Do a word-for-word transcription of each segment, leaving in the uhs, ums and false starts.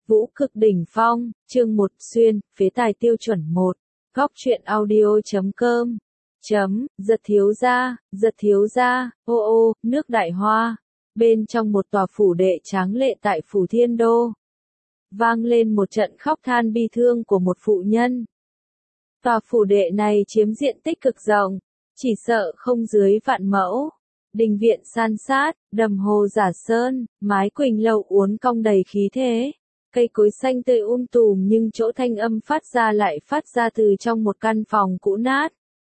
Vũ cực đỉnh phong, chương một xuyên, phế tài tiêu chuẩn một, góc truyện audio chấm com, chấm, giật thiếu gia, giật thiếu gia, ô ô, nước Đại Hoa, bên trong một tòa phủ đệ tráng lệ tại phủ Thiên Đô. Vang lên một trận khóc than bi thương của một phụ nhân. Tòa phủ đệ này chiếm diện tích cực rộng, chỉ sợ không dưới vạn mẫu. Đình viện san sát, đầm hồ giả sơn, mái quỳnh lầu uốn cong đầy khí thế. Cây cối xanh tươi um tùm nhưng chỗ thanh âm phát ra lại phát ra từ trong một căn phòng cũ nát.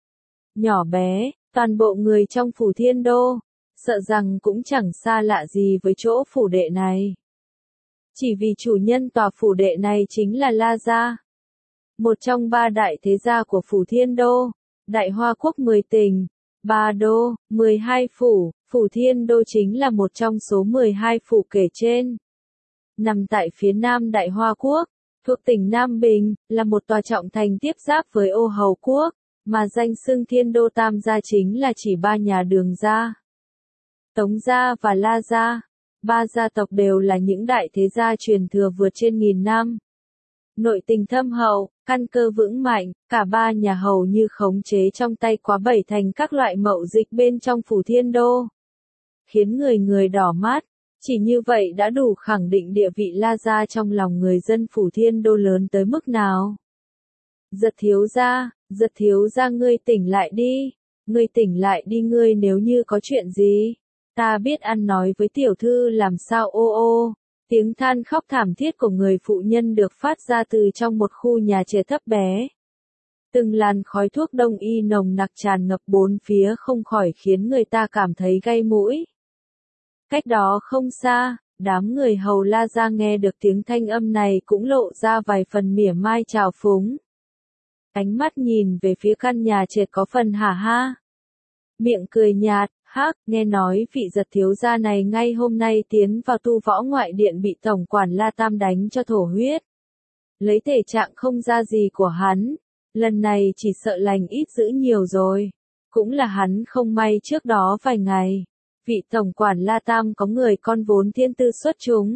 Nhỏ bé, toàn bộ người trong phủ Thiên Đô, sợ rằng cũng chẳng xa lạ gì với chỗ phủ đệ này. Chỉ vì chủ nhân tòa phủ đệ này chính là La Gia. Một trong ba đại thế gia của phủ Thiên Đô, Đại Hoa Quốc mười tỉnh, ba đô, mười hai phủ, phủ Thiên Đô chính là một trong số mười hai phủ kể trên. Nằm tại phía nam Đại Hoa Quốc, thuộc tỉnh Nam Bình, là một tòa trọng thành tiếp giáp với Ô Hầu Quốc, mà danh xưng Thiên Đô Tam gia chính là chỉ ba nhà Đường gia, Tống gia và La gia. Ba gia tộc đều là những đại thế gia truyền thừa vượt trên nghìn năm. Nội tình thâm hậu, căn cơ vững mạnh, cả ba nhà hầu như khống chế trong tay quá bảy thành các loại mậu dịch bên trong phủ Thiên Đô. Khiến người người đỏ mắt, chỉ như vậy đã đủ khẳng định địa vị La Gia trong lòng người dân phủ Thiên Đô lớn tới mức nào. Giật thiếu gia, giật thiếu gia ngươi tỉnh lại đi, ngươi tỉnh lại đi ngươi nếu như có chuyện gì. Ta biết ăn nói với tiểu thư làm sao ô ô. Tiếng than khóc thảm thiết của người phụ nhân được phát ra từ trong một khu nhà trẻ thấp bé. Từng làn khói thuốc đông y nồng nặc tràn ngập bốn phía không khỏi khiến người ta cảm thấy gay mũi. Cách đó không xa, đám người hầu La Gia nghe được tiếng thanh âm này cũng lộ ra vài phần mỉa mai trào phúng. Ánh mắt nhìn về phía căn nhà trệt có phần hả ha. Miệng cười nhạt, hắc, nghe nói vị giật thiếu gia này ngay hôm nay tiến vào tu võ ngoại điện bị tổng quản La Tam đánh cho thổ huyết. Lấy thể trạng không ra gì của hắn, lần này chỉ sợ lành ít dữ nhiều rồi. Cũng là hắn không may trước đó vài ngày. Vị tổng quản La Tam có người con vốn thiên tư xuất chúng.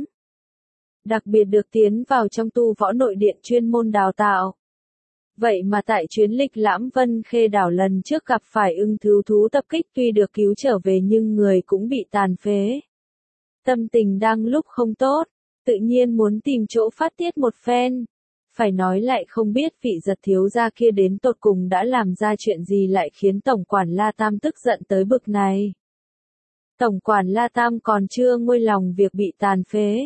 Đặc biệt được tiến vào trong tu võ nội điện chuyên môn đào tạo. Vậy mà tại chuyến lịch lãm Vân Khê đảo lần trước gặp phải ưng thú thú tập kích tuy được cứu trở về nhưng người cũng bị tàn phế. Tâm tình đang lúc không tốt, tự nhiên muốn tìm chỗ phát tiết một phen. Phải nói lại không biết vị giật thiếu gia kia đến tột cùng đã làm ra chuyện gì lại khiến tổng quản La Tam tức giận tới bực này. Tổng quản La Tam còn chưa nguôi lòng việc bị tàn phế.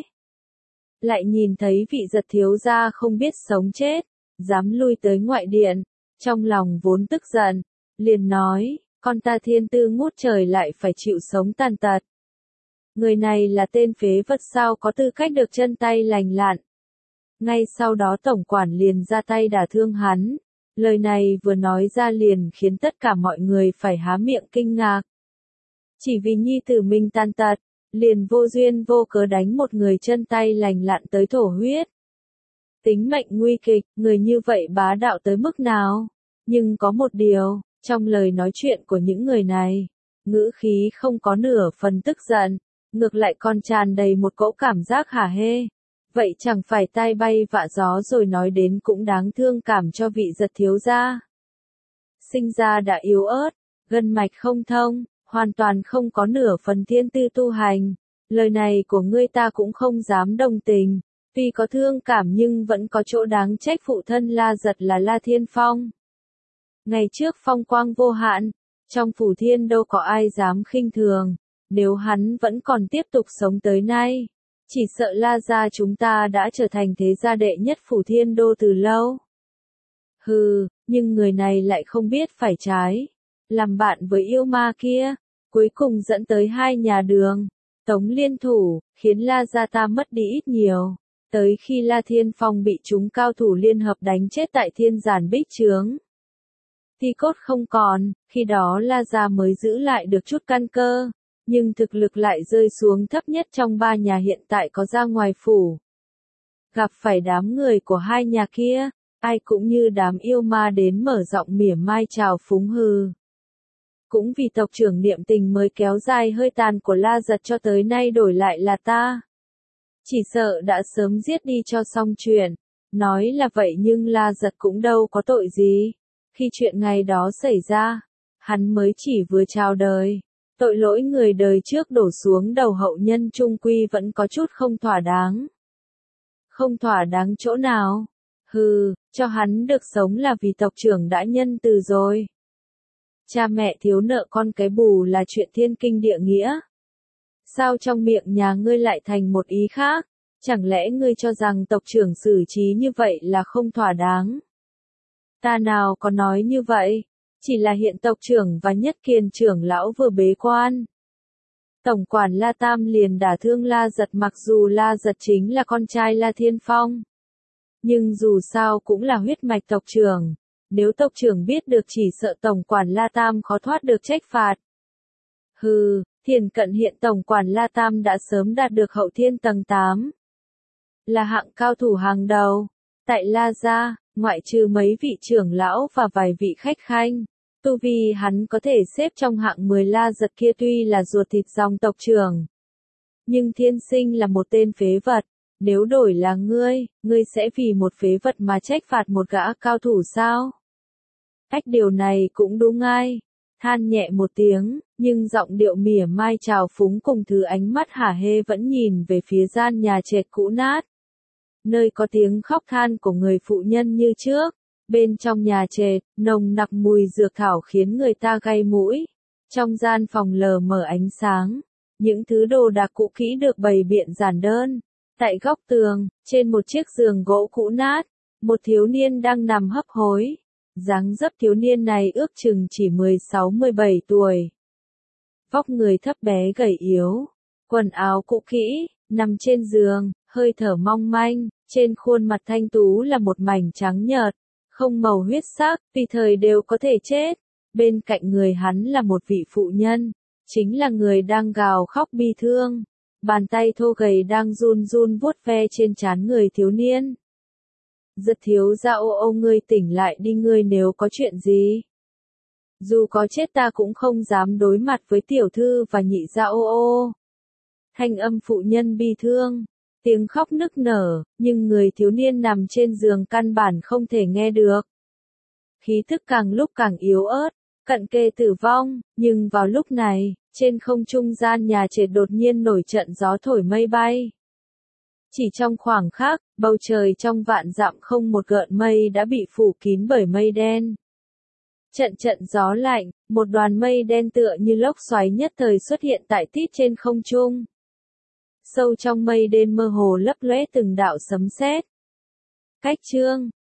Lại nhìn thấy vị giật thiếu gia không biết sống chết, dám lui tới ngoại điện, trong lòng vốn tức giận, liền nói, con ta thiên tư ngút trời lại phải chịu sống tàn tật. Người này là tên phế vật sao có tư cách được chân tay lành lặn. Ngay sau đó tổng quản liền ra tay đả thương hắn, lời này vừa nói ra liền khiến tất cả mọi người phải há miệng kinh ngạc. Chỉ vì nhi tử mình tàn tật, liền vô duyên vô cớ đánh một người chân tay lành lặn tới thổ huyết. Tính mệnh nguy kịch, người như vậy bá đạo tới mức nào? Nhưng có một điều, trong lời nói chuyện của những người này, ngữ khí không có nửa phần tức giận, ngược lại còn tràn đầy một cỗ cảm giác hả hê. Vậy chẳng phải tai bay vạ gió rồi nói đến cũng đáng thương cảm cho vị giật thiếu gia. Sinh ra đã yếu ớt, gân mạch không thông, hoàn toàn không có nửa phần thiên tư tu hành. Lời này của ngươi ta cũng không dám đồng tình. Tuy có thương cảm nhưng vẫn có chỗ đáng trách phụ thân La Giật là La Thiên Phong. Ngày trước phong quang vô hạn, trong phủ Thiên đâu có ai dám khinh thường, nếu hắn vẫn còn tiếp tục sống tới nay, chỉ sợ La gia chúng ta đã trở thành thế gia đệ nhất phủ Thiên Đô từ lâu. Hừ, nhưng người này lại không biết phải trái, làm bạn với yêu ma kia, cuối cùng dẫn tới hai nhà Đường, Tống liên thủ, khiến La gia ta mất đi ít nhiều. Tới khi La Thiên Phong bị chúng cao thủ liên hợp đánh chết tại Thiên Giản Bích Trướng. Thi cốt không còn, khi đó La Gia mới giữ lại được chút căn cơ, nhưng thực lực lại rơi xuống thấp nhất trong ba nhà hiện tại có ra ngoài phủ. Gặp phải đám người của hai nhà kia, ai cũng như đám yêu ma đến mở rộng mỉa mai chào phúng hừ. Cũng vì tộc trưởng niệm tình mới kéo dài hơi tàn của La Giật cho tới nay đổi lại là ta. Chỉ sợ đã sớm giết đi cho xong chuyện. Nói là vậy nhưng La Giật cũng đâu có tội gì. Khi chuyện ngày đó xảy ra, hắn mới chỉ vừa chào đời. Tội lỗi người đời trước đổ xuống đầu hậu nhân trung quy vẫn có chút không thỏa đáng. Không thỏa đáng chỗ nào? Hừ, cho hắn được sống là vì tộc trưởng đã nhân từ rồi. Cha mẹ thiếu nợ con cái bù là chuyện thiên kinh địa nghĩa. Sao trong miệng nhà ngươi lại thành một ý khác? Chẳng lẽ ngươi cho rằng tộc trưởng xử trí như vậy là không thỏa đáng? Ta nào có nói như vậy, chỉ là hiện tộc trưởng và nhất kiền trưởng lão vừa bế quan. Tổng quản La Tam liền đả thương La Giật, mặc dù La Giật chính là con trai La Thiên Phong. Nhưng dù sao cũng là huyết mạch tộc trưởng, nếu tộc trưởng biết được chỉ sợ tổng quản La Tam khó thoát được trách phạt. Hừ, Thiền Cận hiện tổng quản La Tam đã sớm đạt được hậu thiên tầng tám. Là hạng cao thủ hàng đầu. Tại La Gia, ngoại trừ mấy vị trưởng lão và vài vị khách khanh, tu vi hắn có thể xếp trong hạng mười. La Giật kia tuy là ruột thịt dòng tộc trưởng, nhưng thiên sinh là một tên phế vật. Nếu đổi là ngươi, ngươi sẽ vì một phế vật mà trách phạt một gã cao thủ sao? Ách, điều này cũng đúng ai. Than nhẹ một tiếng, nhưng giọng điệu mỉa mai trào phúng cùng thứ ánh mắt hả hê vẫn nhìn về phía gian nhà trệt cũ nát. Nơi có tiếng khóc than của người phụ nhân như trước. Bên trong nhà trệt, nồng nặc mùi dược thảo khiến người ta gay mũi. Trong gian phòng lờ mờ ánh sáng, những thứ đồ đạc cũ kỹ được bày biện giản đơn. Tại góc tường, trên một chiếc giường gỗ cũ nát, một thiếu niên đang nằm hấp hối. Dáng dấp thiếu niên này ước chừng chỉ mười sáu mười bảy tuổi. Vóc người thấp bé gầy yếu, quần áo cũ kỹ, nằm trên giường, hơi thở mong manh, trên khuôn mặt thanh tú là một mảnh trắng nhợt, không màu huyết sắc, tùy thời đều có thể chết. Bên cạnh người hắn là một vị phụ nhân, chính là người đang gào khóc bi thương. Bàn tay thô gầy đang run run vuốt ve trên trán người thiếu niên. Giật thiếu gia, ô ô ngươi tỉnh lại đi, ngươi nếu có chuyện gì. Dù có chết ta cũng không dám đối mặt với tiểu thư và nhị gia, ô ô. Thanh âm phụ nhân bi thương, tiếng khóc nức nở, nhưng người thiếu niên nằm trên giường căn bản không thể nghe được. Khí thức càng lúc càng yếu ớt, cận kề tử vong, nhưng vào lúc này, trên không trung gian nhà trệt đột nhiên nổi trận gió thổi mây bay. Chỉ trong khoảng khắc, bầu trời trong vạn dặm không một gợn mây đã bị phủ kín bởi mây đen. Trận trận gió lạnh, một đoàn mây đen tựa như lốc xoáy nhất thời xuất hiện tại tít trên không trung. Sâu trong mây đen mơ hồ lấp lóe từng đạo sấm sét. Cách chương